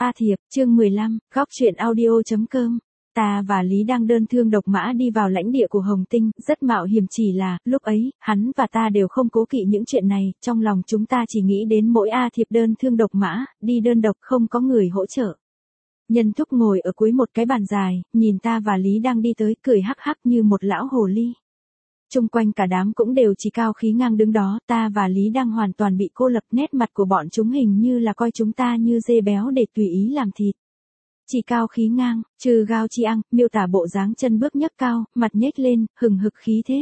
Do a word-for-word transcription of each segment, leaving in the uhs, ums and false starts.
A Thiệp, chương mười lăm, góc truyện audio.com. Ta và Lý đang đơn thương độc mã đi vào lãnh địa của Hồng Tinh, rất mạo hiểm, chỉ là, lúc ấy, hắn và ta đều không cố kỵ những chuyện này, trong lòng chúng ta chỉ nghĩ đến mỗi A Thiệp đơn thương độc mã, đi đơn độc không có người hỗ trợ. Nhân Thúc ngồi ở cuối một cái bàn dài, nhìn ta và Lý đang đi tới, cười hắc hắc như một lão hồ ly. Chung quanh cả đám cũng đều chỉ cao khí ngang đứng đó, ta và Lý đang hoàn toàn bị cô lập, nét mặt của bọn chúng hình như là coi chúng ta như dê béo để tùy ý làm thịt. Chỉ cao khí ngang, trừ Gao Chi Ăn, miêu tả bộ dáng chân bước nhấc cao, mặt nhếch lên, hừng hực khí thế.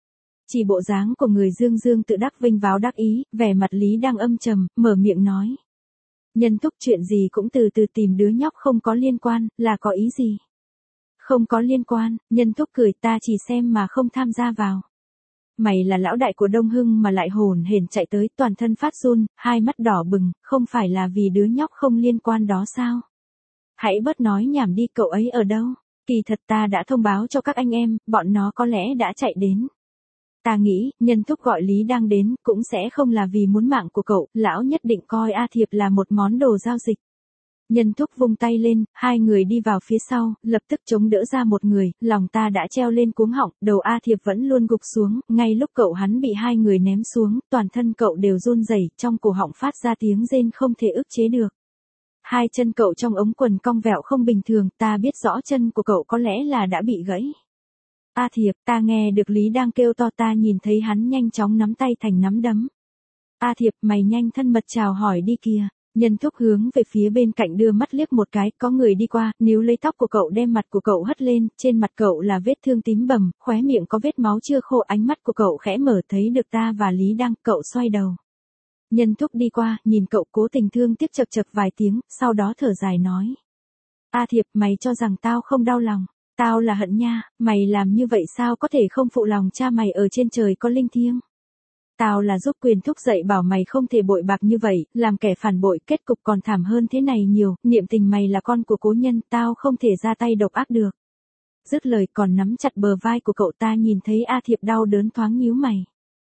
Chỉ bộ dáng của người dương dương tự đắc vinh váo đắc ý, vẻ mặt Lý đang âm trầm, mở miệng nói. Nhân Thúc, chuyện gì cũng từ từ tìm đứa nhóc không có liên quan, là có ý gì? Không có liên quan, Nhân Thúc cười, ta chỉ xem mà không tham gia vào. Mày là lão đại của Đông Hưng mà lại hồn hển chạy tới, toàn thân phát run, hai mắt đỏ bừng, không phải là vì đứa nhóc không liên quan đó sao? Hãy bớt nói nhảm đi, cậu ấy ở đâu? Kỳ thật ta đã thông báo cho các anh em, bọn nó có lẽ đã chạy đến. Ta nghĩ, Nhân Thúc gọi Lý đang đến, cũng sẽ không là vì muốn mạng của cậu, lão nhất định coi A Thiệp là một món đồ giao dịch. Nhân Thúc vung tay lên, hai người đi vào phía sau, lập tức chống đỡ ra một người, lòng ta đã treo lên cuống họng, đầu A Thiệp vẫn luôn gục xuống, ngay lúc cậu hắn bị hai người ném xuống, toàn thân cậu đều run rẩy, trong cổ họng phát ra tiếng rên không thể ức chế được. Hai chân cậu trong ống quần cong vẹo không bình thường, ta biết rõ chân của cậu có lẽ là đã bị gãy. A Thiệp, ta nghe được Lý đang kêu to, ta nhìn thấy hắn nhanh chóng nắm tay thành nắm đấm. A Thiệp, mày nhanh thân mật chào hỏi đi kìa. Nhân Thúc hướng về phía bên cạnh đưa mắt liếc một cái, có người đi qua, níu lấy tóc của cậu đem mặt của cậu hất lên, trên mặt cậu là vết thương tím bầm, khóe miệng có vết máu chưa khô, ánh mắt của cậu khẽ mở, thấy được ta và Lý đang, cậu xoay đầu. Nhân Thúc đi qua, nhìn cậu cố tình thương tiếc, chật chật vài tiếng, sau đó thở dài nói. A Thiệp, mày cho rằng tao không đau lòng, tao là hận nha, mày làm như vậy sao có thể không phụ lòng cha mày ở trên trời có linh thiêng. Tao là giúp Quyền Thúc dạy bảo mày không thể bội bạc như vậy, làm kẻ phản bội, kết cục còn thảm hơn thế này nhiều, niệm tình mày là con của cố nhân, tao không thể ra tay độc ác được. Dứt lời còn nắm chặt bờ vai của cậu, ta nhìn thấy A Thiệp đau đớn thoáng nhíu mày.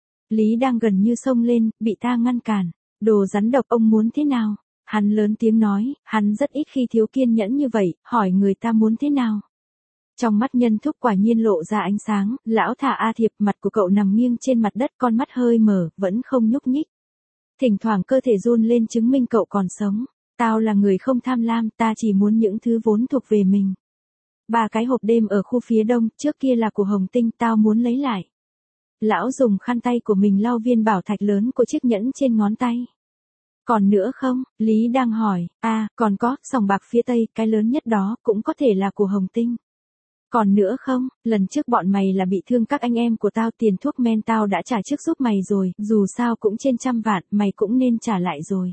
Lý đang gần như xông lên, bị ta ngăn cản. Đồ rắn độc, ông muốn thế nào? Hắn lớn tiếng nói, hắn rất ít khi thiếu kiên nhẫn như vậy, hỏi người ta muốn thế nào? Trong mắt Nhân Thúc quả nhiên lộ ra ánh sáng, lão thả A Thiệp, mặt của cậu nằm nghiêng trên mặt đất, con mắt hơi mở, vẫn không nhúc nhích. Thỉnh thoảng cơ thể run lên chứng minh cậu còn sống. Tao là người không tham lam, ta chỉ muốn những thứ vốn thuộc về mình. Ba cái hộp đêm ở khu phía đông, trước kia là của Hồng Tinh, tao muốn lấy lại. Lão dùng khăn tay của mình lau viên bảo thạch lớn của chiếc nhẫn trên ngón tay. Còn nữa không? Lý đang hỏi, à, còn có, sòng bạc phía tây, cái lớn nhất đó, cũng có thể là của Hồng Tinh. Còn nữa không? Lần trước bọn mày là bị thương các anh em của tao, tiền thuốc men tao đã trả trước giúp mày rồi, dù sao cũng trên trăm vạn, mày cũng nên trả lại rồi.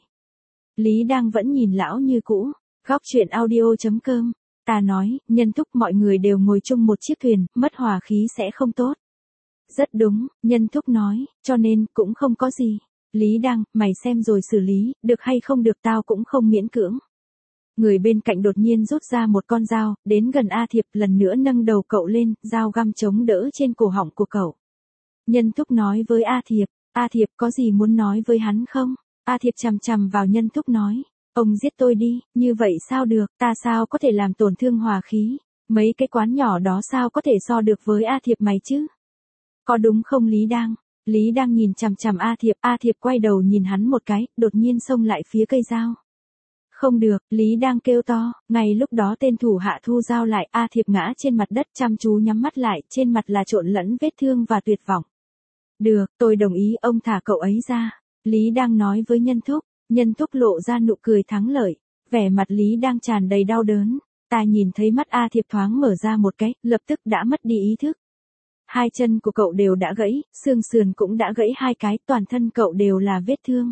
Lý đang vẫn nhìn lão như cũ. Góc truyện audio.com. Ta nói, Nhân Thúc, mọi người đều ngồi chung một chiếc thuyền, mất hòa khí sẽ không tốt. Rất đúng, Nhân Thúc nói, cho nên, cũng không có gì. Lý đang, mày xem rồi xử lý, được hay không được tao cũng không miễn cưỡng. Người bên cạnh đột nhiên rút ra một con dao, đến gần A Thiệp, lần nữa nâng đầu cậu lên, dao găm chống đỡ trên cổ họng của cậu. Nhân Thúc nói với A Thiệp, A Thiệp có gì muốn nói với hắn không? A Thiệp chằm chằm vào Nhân Thúc nói, ông giết tôi đi, như vậy sao được, ta sao có thể làm tổn thương hòa khí, mấy cái quán nhỏ đó sao có thể so được với A Thiệp mày chứ? Có đúng không Lý đang? Lý đang nhìn chằm chằm A Thiệp, A Thiệp quay đầu nhìn hắn một cái, đột nhiên xông lại phía cây dao. Không được, Lý đang kêu to, ngay lúc đó tên thủ hạ thu dao lại, A Thiệp ngã trên mặt đất chăm chú nhắm mắt lại, trên mặt là trộn lẫn vết thương và tuyệt vọng. Được, tôi đồng ý, ông thả cậu ấy ra. Lý đang nói với Nhân Thúc, Nhân Thúc lộ ra nụ cười thắng lợi, vẻ mặt Lý đang tràn đầy đau đớn. Ta nhìn thấy mắt A Thiệp thoáng mở ra một cái, lập tức đã mất đi ý thức. Hai chân của cậu đều đã gãy, xương sườn cũng đã gãy hai cái, toàn thân cậu đều là vết thương.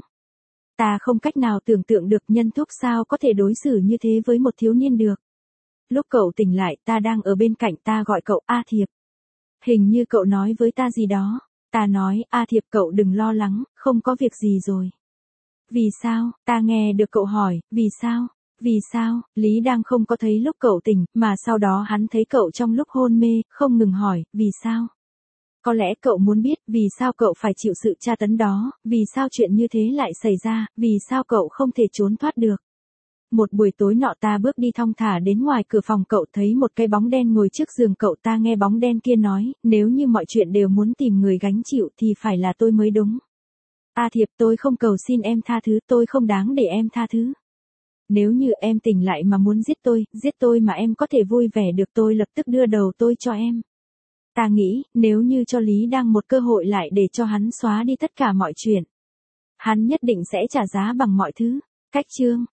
Ta không cách nào tưởng tượng được Nhân Thúc sao có thể đối xử như thế với một thiếu niên được. Lúc cậu tỉnh lại, ta đang ở bên cạnh, ta gọi cậu, A Thiệp. Hình như cậu nói với ta gì đó. Ta nói, A Thiệp, cậu đừng lo lắng, không có việc gì rồi. Vì sao? Ta nghe được cậu hỏi, vì sao? Vì sao? Lý đang không có thấy lúc cậu tỉnh, mà sau đó hắn thấy cậu trong lúc hôn mê, không ngừng hỏi, vì sao? Có lẽ cậu muốn biết, vì sao cậu phải chịu sự tra tấn đó, vì sao chuyện như thế lại xảy ra, vì sao cậu không thể trốn thoát được. một buổi tối nọ ta bước đi thong thả đến ngoài cửa phòng cậu thấy một cái bóng đen ngồi trước giường cậu, ta nghe bóng đen kia nói, nếu như mọi chuyện đều muốn tìm người gánh chịu thì phải là tôi mới đúng. A Thiệp, tôi không cầu xin em tha thứ, tôi không đáng để em tha thứ. Nếu như em tỉnh lại mà muốn giết tôi, giết tôi mà em có thể vui vẻ được, tôi lập tức đưa đầu tôi cho em. Ta nghĩ, nếu như cho Lý Đăng một cơ hội lại để cho hắn xóa đi tất cả mọi chuyện, hắn nhất định sẽ trả giá bằng mọi thứ. Cách chương